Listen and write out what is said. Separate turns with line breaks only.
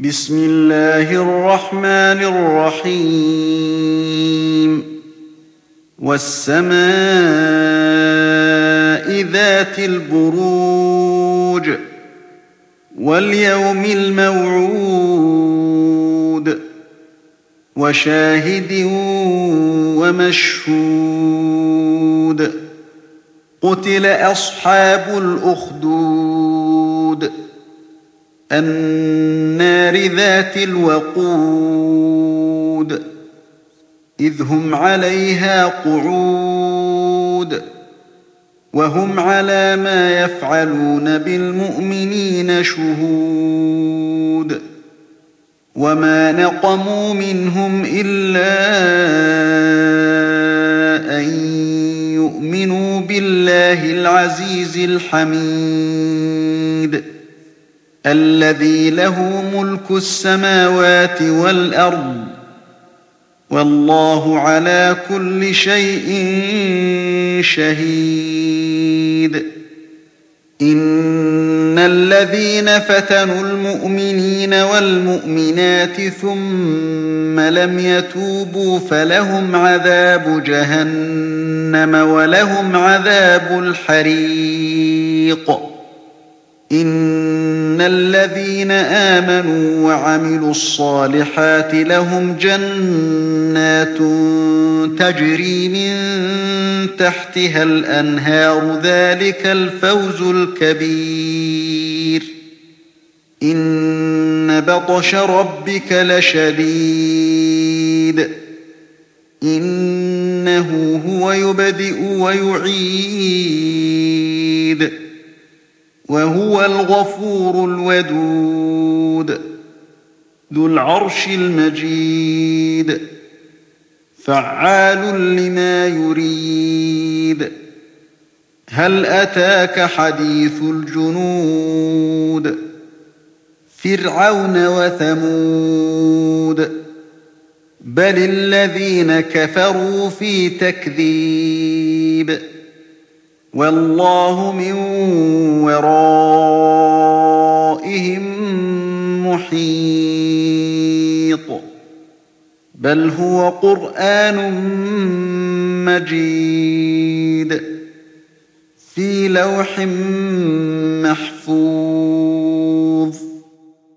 بسم الله الرحمن الرحيم والسماء ذات البروج واليوم الموعود وشاهد ومشهود قتل أصحاب الأخدود النار ذات الوقود إذ هم عليها قعود وهم على ما يفعلون بالمؤمنين شهود وما نقموا منهم إلا أن يؤمنوا بالله العزيز الحميد الذي له ملك السماوات والأرض والله على كل شيء شهيد إن الذين فتنوا المؤمنين والمؤمنات ثم لم يتوبوا فلهم عذاب جهنم ولهم عذاب الحريق إن الذين آمنوا وعملوا الصالحات لهم جنات تجري من تحتها الأنهار ذلك الفوز الكبير إن بطش ربك لشديد إنه هو يبدئ ويعيد وهو الغفور الودود ذو العرش المجيد فعال لما يريد هل أتاك حديث الجنود فرعون وثمود بل الذين كفروا في تكذيب والله من ورائهم محيط بل هو قرآن مجيد في لوح محفوظ